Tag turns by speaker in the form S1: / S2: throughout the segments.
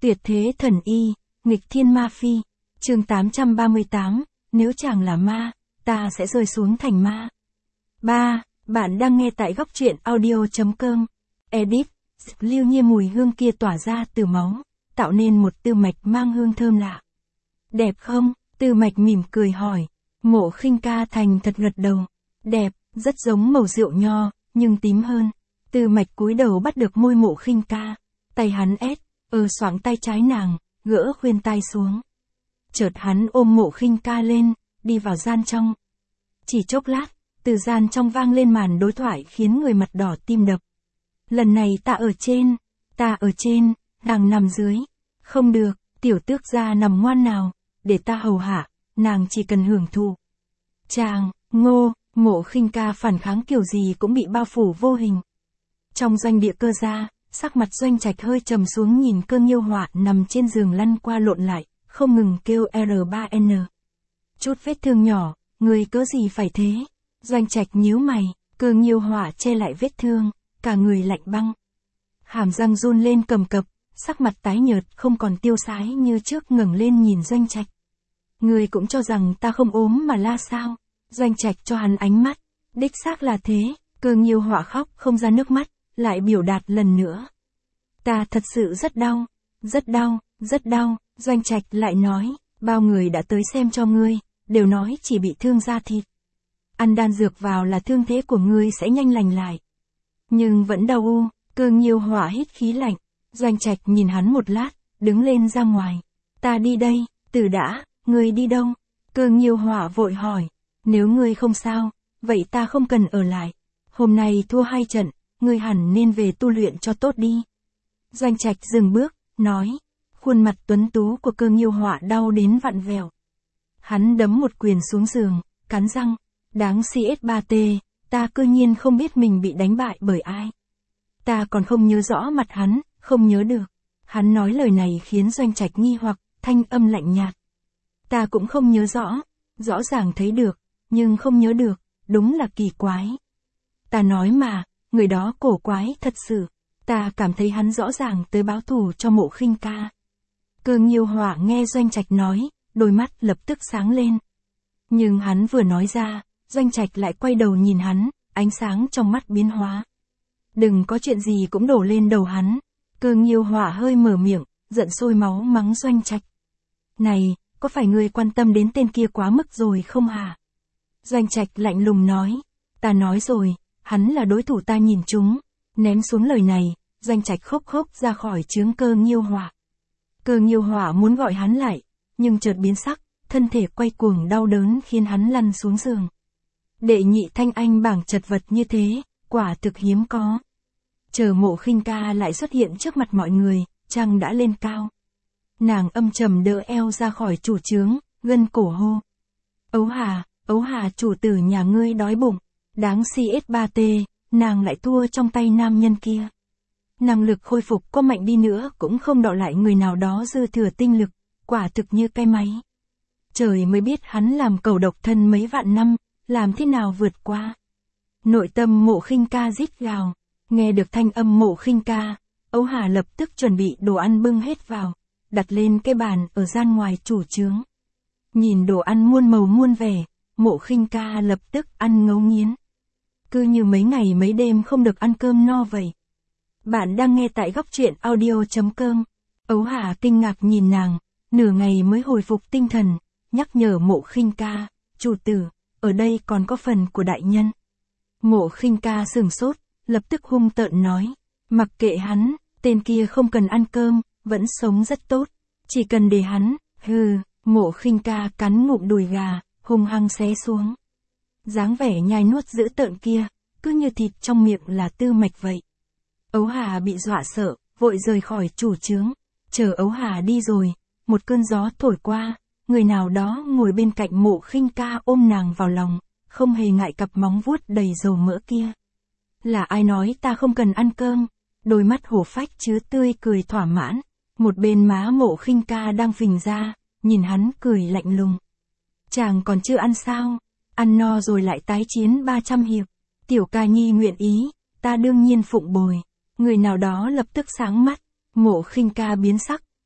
S1: Tuyệt thế thần y, nghịch thiên ma phi. Chương 838, nếu chàng là ma, ta sẽ rơi xuống thành ma. 3. Bạn đang nghe tại góc truyện audio.com. Edit, lưu nhiên mùi hương kia tỏa ra từ máu, tạo nên một tư mạch mang hương thơm lạ. Đẹp không? Tư mạch mỉm cười hỏi. Mộ Khinh Ca thành thật gật đầu. Đẹp, rất giống màu rượu nho, nhưng tím hơn. Tư mạch cúi đầu bắt được môi Mộ Khinh Ca. Tay hắn xoảng tay trái nàng, gỡ khuyên tai xuống. Chợt hắn ôm Mộ Khinh Ca lên, đi vào gian trong. Chỉ chốc lát, từ gian trong vang lên màn đối thoại khiến người mặt đỏ tim đập. Lần này ta ở trên, nàng nằm dưới. Không được, tiểu tước gia nằm ngoan nào, để ta hầu hạ, nàng chỉ cần hưởng thụ. Chàng, ngô, Mộ Khinh Ca phản kháng kiểu gì cũng bị bao phủ vô hình. Trong doanh địa Cơ gia, sắc mặt Doanh Trạch hơi trầm xuống nhìn Cơ Nghiêu Họa nằm trên giường lăn qua lộn lại, không ngừng kêu R3N. Chút vết thương nhỏ, người cớ gì phải thế? Doanh Trạch nhíu mày, Cơ Nghiêu Họa che lại vết thương, cả người lạnh băng. Hàm răng run lên cầm cập, sắc mặt tái nhợt không còn tiêu sái như trước, ngẩng lên nhìn Doanh Trạch. Người cũng cho rằng ta không ốm mà la sao? Doanh Trạch cho hắn ánh mắt. Đích xác là thế. Cơ Nghiêu Họa khóc không ra nước mắt, lại biểu đạt lần nữa. Ta thật sự rất đau, rất đau. Doanh Trạch lại nói, bao người đã tới xem cho ngươi, đều nói chỉ bị thương da thịt. Ăn đan dược vào là thương thế của ngươi sẽ nhanh lành lại. Nhưng vẫn đau u. Cơ Nghiêu Họa hít khí lạnh. Doanh Trạch nhìn hắn một lát, đứng lên ra ngoài. Ta đi đây. Từ đã, ngươi đi đâu? Cơ Nghiêu Họa vội hỏi. Nếu ngươi không sao, vậy ta không cần ở lại. Hôm nay thua 2 trận, ngươi hẳn nên về tu luyện cho tốt đi. Doanh Trạch dừng bước, nói. Khuôn mặt tuấn tú của Cơ Nghiêu Họa đau đến vặn vẹo. Hắn đấm một quyền xuống giường, cắn răng. Đáng CS3T, ta cư nhiên không biết mình bị đánh bại bởi ai. Ta còn không nhớ rõ mặt hắn, không nhớ được. Hắn nói lời này khiến Doanh Trạch nghi hoặc, thanh âm lạnh nhạt. Ta cũng không nhớ rõ ràng thấy được, nhưng không nhớ được, đúng là kỳ quái. Ta nói mà, người đó cổ quái thật sự, ta cảm thấy hắn rõ ràng tới báo thù cho Mộ Khinh Ca. Cơ Nghiêu Họa nghe Doanh Trạch nói, đôi mắt lập tức sáng lên. Nhưng hắn vừa nói ra, Doanh Trạch lại quay đầu nhìn hắn, ánh sáng trong mắt biến hóa. Đừng có chuyện gì cũng đổ lên đầu hắn. Cơ Nghiêu Họa hơi mở miệng, giận sôi máu mắng Doanh Trạch. Này, có phải ngươi quan tâm đến tên kia quá mức rồi không hả? Doanh Trạch lạnh lùng nói. Ta nói rồi, hắn là đối thủ ta nhìn chúng. Ném xuống lời này, Doanh Trạch khóc ra khỏi trướng Cơ Nghiêu Họa. Cơ Nghiêu Họa muốn gọi hắn lại, nhưng chợt biến sắc, thân thể quay cuồng đau đớn khiến hắn lăn xuống giường. Đệ nhị thanh anh bảng chật vật như thế, quả thực hiếm có. Chờ Mộ Khinh Ca lại xuất hiện trước mặt mọi người, trăng đã lên cao. Nàng âm trầm đỡ eo ra khỏi chủ trướng, gân cổ hô. Ấu Hà chủ tử nhà ngươi đói bụng, đáng CS3T, nàng lại thua trong tay nam nhân kia. Năng lực khôi phục có mạnh đi nữa cũng không đọ lại người nào đó dư thừa tinh lực, quả thực như cái máy. Trời mới biết hắn làm cầu độc thân mấy vạn năm, làm thế nào vượt qua. Nội tâm Mộ Khinh Ca rít gào, nghe được thanh âm Mộ Khinh Ca, Ấu Hà lập tức chuẩn bị đồ ăn bưng hết vào, đặt lên cái bàn ở gian ngoài chủ trướng. Nhìn đồ ăn muôn màu muôn vẻ, Mộ Khinh Ca lập tức ăn ngấu nghiến. Cứ như mấy ngày mấy đêm không được ăn cơm no vậy. Bạn đang nghe tại góc truyện audio.com. Ấu Hà kinh ngạc nhìn nàng, nửa ngày mới hồi phục tinh thần, nhắc nhở Mộ Khinh Ca, chủ tử, ở đây còn có phần của đại nhân. Mộ Khinh Ca sửng sốt, lập tức hung tợn nói, mặc kệ hắn, tên kia không cần ăn cơm, vẫn sống rất tốt, chỉ cần để hắn, Mộ Khinh Ca cắn ngụm đùi gà, hung hăng xé xuống. Dáng vẻ nhai nuốt dữ tợn kia, cứ như thịt trong miệng là tư mạch vậy. Ấu Hà bị dọa sợ, vội rời khỏi chủ trướng. Chờ Ấu Hà đi rồi, một cơn gió thổi qua, người nào đó ngồi bên cạnh Mộ Khinh Ca ôm nàng vào lòng, không hề ngại cặp móng vuốt đầy dầu mỡ kia. Là ai nói ta không cần ăn cơm? Đôi mắt hổ phách chứa tươi cười thỏa mãn. Một bên má Mộ Khinh Ca đang phình ra, nhìn hắn cười lạnh lùng. Chàng còn chưa ăn sao? Ăn no rồi lại tái chiến 300 hiệp. Tiểu ca nhi nguyện ý, ta đương nhiên phụng bồi. Người nào đó lập tức sáng mắt. Mộ Khinh Ca biến sắc,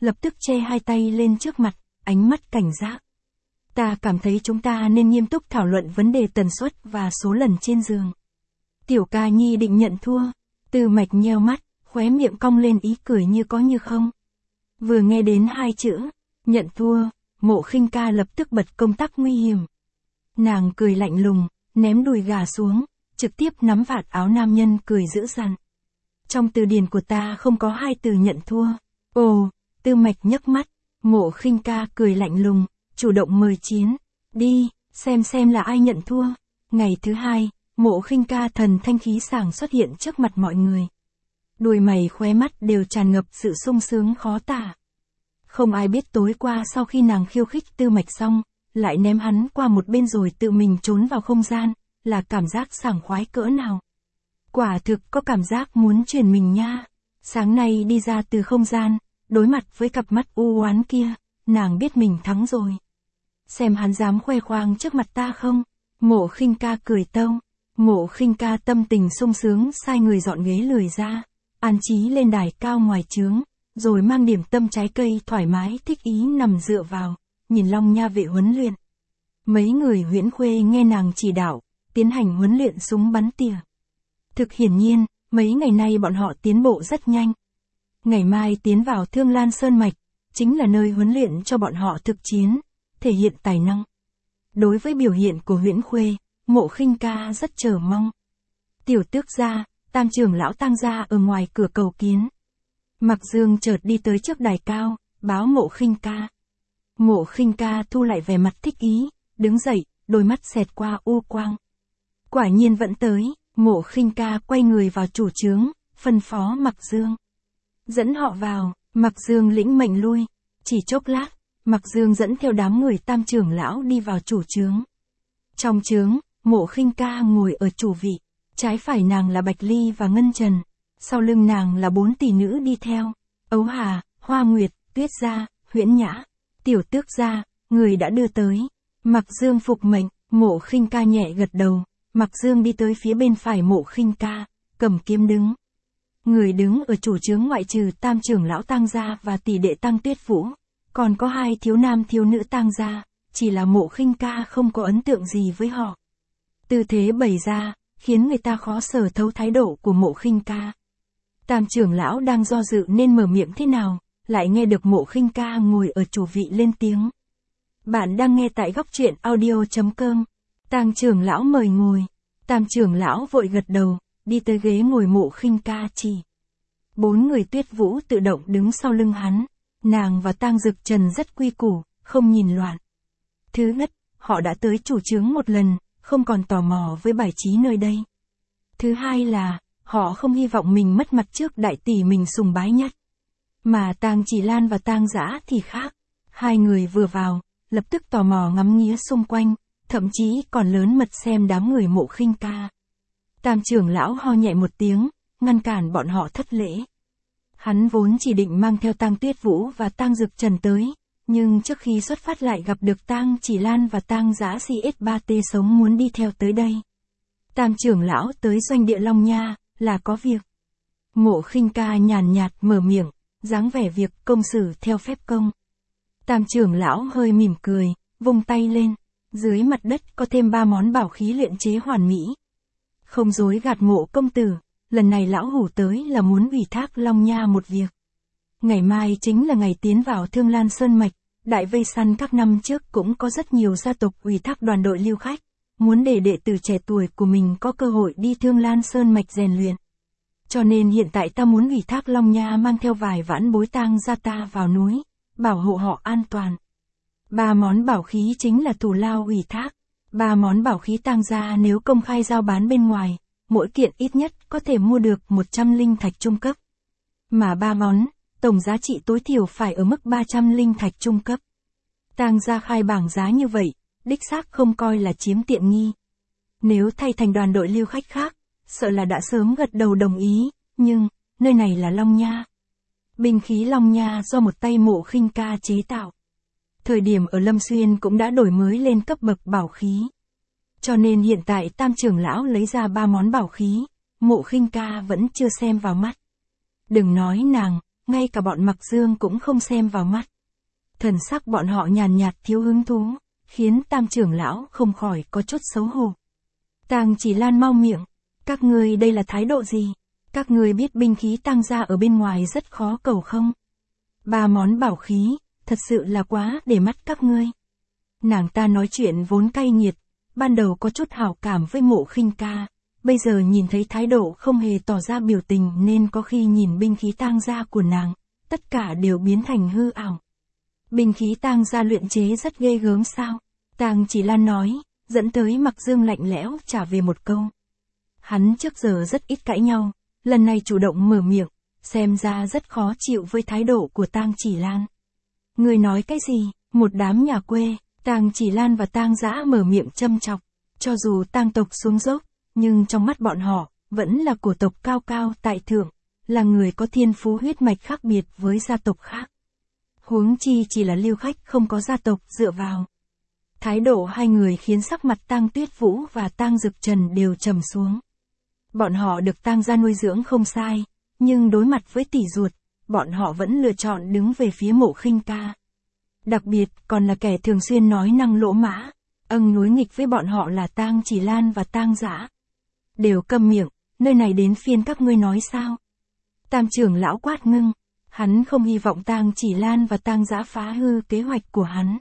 S1: lập tức che hai tay lên trước mặt, ánh mắt cảnh giác. Ta cảm thấy chúng ta nên nghiêm túc thảo luận vấn đề tần suất và số lần trên giường. Tiểu ca nhi định nhận thua. Tư Mạch nheo mắt, khóe miệng cong lên ý cười như có như không. Vừa nghe đến hai chữ, nhận thua, Mộ Khinh Ca lập tức bật công tắc nguy hiểm. Nàng cười lạnh lùng, ném đùi gà xuống, trực tiếp nắm vạt áo nam nhân cười dữ dằn. Trong từ điển của ta không có hai từ nhận thua. Ồ, Tư Mạch nhấc mắt, Mộ Khinh Ca cười lạnh lùng, chủ động mời chiến. Đi, xem là ai nhận thua. Ngày thứ hai, Mộ Khinh Ca thần thanh khí sảng xuất hiện trước mặt mọi người. Đuôi mày khóe mắt đều tràn ngập sự sung sướng khó tả. Không ai biết tối qua sau khi nàng khiêu khích Tư Mạch xong, lại ném hắn qua một bên rồi tự mình trốn vào không gian, là cảm giác sảng khoái cỡ nào. Quả thực có cảm giác muốn chuyển mình nha. Sáng nay đi ra từ không gian, đối mặt với cặp mắt u oán kia, nàng biết mình thắng rồi. Xem hắn dám khoe khoang trước mặt ta không? Mộ Khinh Ca cười tâu. Mộ Khinh Ca tâm tình sung sướng sai người dọn ghế lười ra, an trí lên đài cao ngoài trướng, rồi mang điểm tâm trái cây thoải mái thích ý nằm dựa vào, nhìn Long Nha vệ huấn luyện. Mấy người Huyễn Khuê nghe nàng chỉ đạo, tiến hành huấn luyện súng bắn tỉa. Thực hiển nhiên, mấy ngày nay bọn họ tiến bộ rất nhanh. Ngày mai tiến vào Thương Lan Sơn Mạch, chính là nơi huấn luyện cho bọn họ thực chiến, thể hiện tài năng. Đối với biểu hiện của Huyễn Khuê, Mộ Khinh Ca rất chờ mong. Tiểu Tước gia, Tam trưởng lão Tang gia ở ngoài cửa cầu kiến. Mặc Dương chợt đi tới trước đài cao, báo Mộ Khinh Ca. Mộ Khinh Ca thu lại vẻ mặt thích ý, đứng dậy, đôi mắt xẹt qua u quang. Quả nhiên vẫn tới, Mộ Khinh Ca quay người vào chủ trướng, phân phó Mặc Dương. Dẫn họ vào, Mặc Dương lĩnh mệnh lui. Chỉ chốc lát, Mặc Dương dẫn theo đám người Tam trưởng lão đi vào chủ trướng. Trong trướng, Mộ Khinh Ca ngồi ở chủ vị, trái phải nàng là Bạch Ly và Ngân Trần, sau lưng nàng là 4 tỷ nữ đi theo, Ấu Hà, Hoa Nguyệt, Tuyết Gia, Huyễn Nhã, Tiểu Tước gia, người đã đưa tới. Mặc Dương phục mệnh, Mộ Khinh Ca nhẹ gật đầu, Mặc Dương đi tới phía bên phải Mộ Khinh Ca, cầm kiếm đứng. Người đứng ở chủ trướng ngoại trừ Tam trưởng lão Tang gia và tỷ đệ Tang Tuyết Vũ, còn có 2 thiếu nam thiếu nữ Tang gia, chỉ là Mộ Khinh Ca không có ấn tượng gì với họ. Tư thế bày ra, khiến người ta khó sở thấu thái độ của Mộ Khinh Ca. Tam trưởng lão đang do dự nên mở miệng thế nào, lại nghe được Mộ Khinh Ca ngồi ở chủ vị lên tiếng. Bạn đang nghe tại góc truyện audio.com. Tang trưởng lão mời ngồi. Tam trưởng lão vội gật đầu, đi tới ghế ngồi Mộ Khinh Ca chỉ. 4 người Tuyết Vũ tự động đứng sau lưng hắn. Nàng và Tang Dực Trần rất quy củ, không nhìn loạn. Thứ nhất, họ đã tới chủ trướng một lần, không còn tò mò với bài trí nơi đây. Thứ hai là, họ không hy vọng mình mất mặt trước đại tỷ mình sùng bái nhất. Mà Tang Chỉ Lan và Tang Dã thì khác. 2 người vừa vào, lập tức tò mò ngắm nghía xung quanh, thậm chí còn lớn mật xem đám người Mộ Khinh Ca. Tam trưởng lão ho nhẹ một tiếng, ngăn cản bọn họ thất lễ. Hắn vốn chỉ định mang theo Tang Tuyết Vũ và Tang Dực Trần tới, nhưng trước khi xuất phát lại gặp được Tang Chỉ Lan và Tang Dã CS3T sống muốn đi theo tới đây. Tam trưởng lão tới doanh địa Long Nha, là có việc. Mộ Khinh Ca nhàn nhạt mở miệng, dáng vẻ việc công xử theo phép công. Tam trưởng lão hơi mỉm cười, vung tay lên, dưới mặt đất có thêm 3 món bảo khí luyện chế hoàn mỹ. Không dối gạt Mộ công tử, lần này lão hủ tới là muốn ủy thác Long Nha một việc. Ngày mai chính là ngày tiến vào Thương Lan Sơn Mạch, đại vây săn các năm trước cũng có rất nhiều gia tộc ủy thác đoàn đội lưu khách, muốn để đệ tử trẻ tuổi của mình có cơ hội đi Thương Lan Sơn Mạch rèn luyện. Cho nên hiện tại ta muốn ủy thác Long Nha mang theo vài vãn bối Tang gia ta vào núi, bảo hộ họ an toàn. 3 món bảo khí chính là thù lao ủy thác. 3 món bảo khí Tang gia nếu công khai giao bán bên ngoài, mỗi kiện ít nhất có thể mua được 100 linh thạch trung cấp. Mà 3 món, tổng giá trị tối thiểu phải ở mức 300 linh thạch trung cấp. Tang gia khai bảng giá như vậy, đích xác không coi là chiếm tiện nghi. Nếu thay thành đoàn đội lưu khách khác, sợ là đã sớm gật đầu đồng ý, nhưng, nơi này là Long Nha. Binh khí Long Nha do một tay Mộ Khinh Ca chế tạo. Thời điểm ở Lâm Xuyên cũng đã đổi mới lên cấp bậc bảo khí. Cho nên hiện tại Tam trưởng lão lấy ra 3 món bảo khí, Mộ Khinh Ca vẫn chưa xem vào mắt. Đừng nói nàng, ngay cả bọn Mặc Dương cũng không xem vào mắt. Thần sắc bọn họ nhàn nhạt thiếu hứng thú, khiến Tam trưởng lão không khỏi có chút xấu hổ. Tang Chỉ Lan mau miệng, các ngươi đây là thái độ gì? Các ngươi biết binh khí Tang gia ở bên ngoài rất khó cầu không? 3 món bảo khí, thật sự là quá để mắt các ngươi. Nàng ta nói chuyện vốn cay nghiệt, ban đầu có chút hảo cảm với Mộ Khinh Ca, bây giờ nhìn thấy thái độ không hề tỏ ra biểu tình nên có khi nhìn binh khí Tang gia của nàng, tất cả đều biến thành hư ảo. Binh khí Tang gia luyện chế rất ghê gớm sao? Tang Chỉ Lan nói, dẫn tới Mặc Dương lạnh lẽo trả về một câu. Hắn trước giờ rất ít cãi nhau, lần này chủ động mở miệng, xem ra rất khó chịu với thái độ của Tang Chỉ Lan. Người nói cái gì? Một đám nhà quê. Tang Chỉ Lan và Tang Dã mở miệng châm chọc, cho dù Tang tộc xuống dốc, nhưng trong mắt bọn họ, vẫn là cổ tộc cao cao tại thượng, là người có thiên phú huyết mạch khác biệt với gia tộc khác. Huống chi chỉ là lưu khách không có gia tộc dựa vào. Thái độ hai người khiến sắc mặt Tang Tuyết Vũ và Tang Dực Trần đều trầm xuống. Bọn họ được Tang gia nuôi dưỡng không sai, nhưng đối mặt với tỷ ruột, bọn họ vẫn lựa chọn đứng về phía Mộ Khinh Ca. Đặc biệt còn là kẻ thường xuyên nói năng lỗ mã, đối nghịch với bọn họ là Tang Chỉ Lan và Tang Dã. Đều câm miệng, nơi này đến phiên các ngươi nói sao? Tam trưởng lão quát ngưng, hắn không hy vọng Tang Chỉ Lan và Tang Dã phá hư kế hoạch của hắn.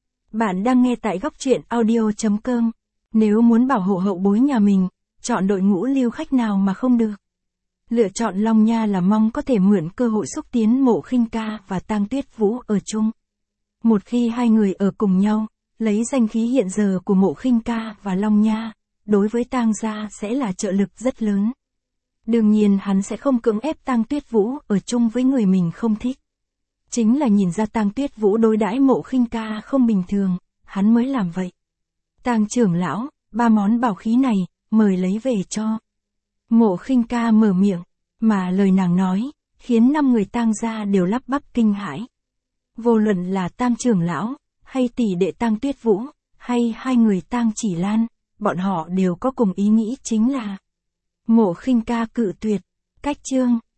S1: Bạn đang nghe tại góc truyện audio.com. Nếu muốn bảo hộ hậu bối nhà mình, chọn đội ngũ lưu khách nào mà không được. Lựa chọn Long Nha là mong có thể mượn cơ hội xúc tiến Mộ Khinh Ca và Tang Tuyết Vũ ở chung. Một khi hai người ở cùng nhau, lấy danh khí hiện giờ của Mộ Khinh Ca và Long Nha, đối với Tang gia sẽ là trợ lực rất lớn. Đương nhiên hắn sẽ không cưỡng ép Tang Tuyết Vũ ở chung với người mình không thích. Chính là nhìn ra Tang Tuyết Vũ đối đãi Mộ Khinh Ca không bình thường, hắn mới làm vậy. Tang trưởng lão, 3 món bảo khí này, mời lấy về cho. Mộ Khinh Ca mở miệng, mà lời nàng nói, khiến 5 người Tang gia đều lắp bắp kinh hãi. Vô luận là Tam trưởng lão, hay tỷ đệ Tang Tuyết Vũ, hay hai người Tang Chỉ Lan, bọn họ đều có cùng ý nghĩ chính là Mộ Khinh Ca cự tuyệt. Cách chương